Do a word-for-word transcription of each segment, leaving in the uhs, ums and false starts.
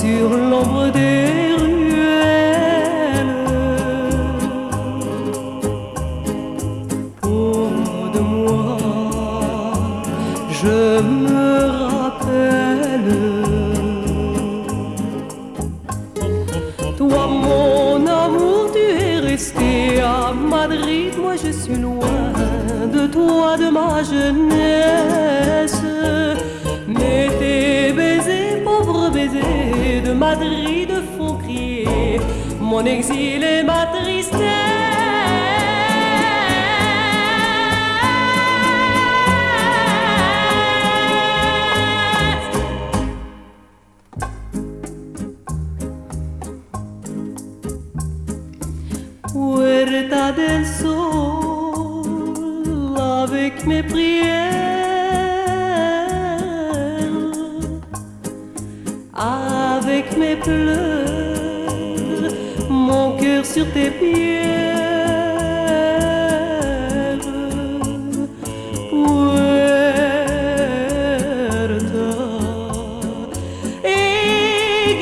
sur l'ombre des ruelles. Pauvre de moi, je me rappelle. Toi mon amour, tu es resté à Madrid, moi je suis loin de toi, de ma jeunesse. Mais tes baisers, pauvres baisers de Madrid font crier mon exil et ma tristesse. Puerta del Sol, avec mes prières, avec mes pleurs, mon cœur sur tes pierres. Puerta est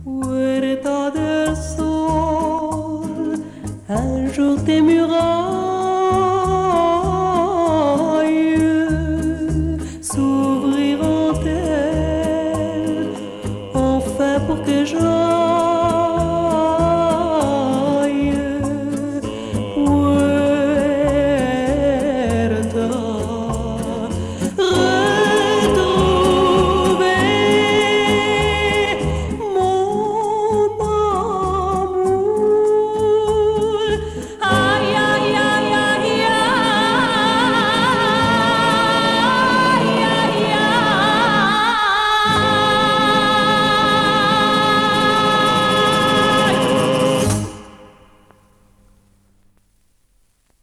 Puerta del Sol, un jour tes murailles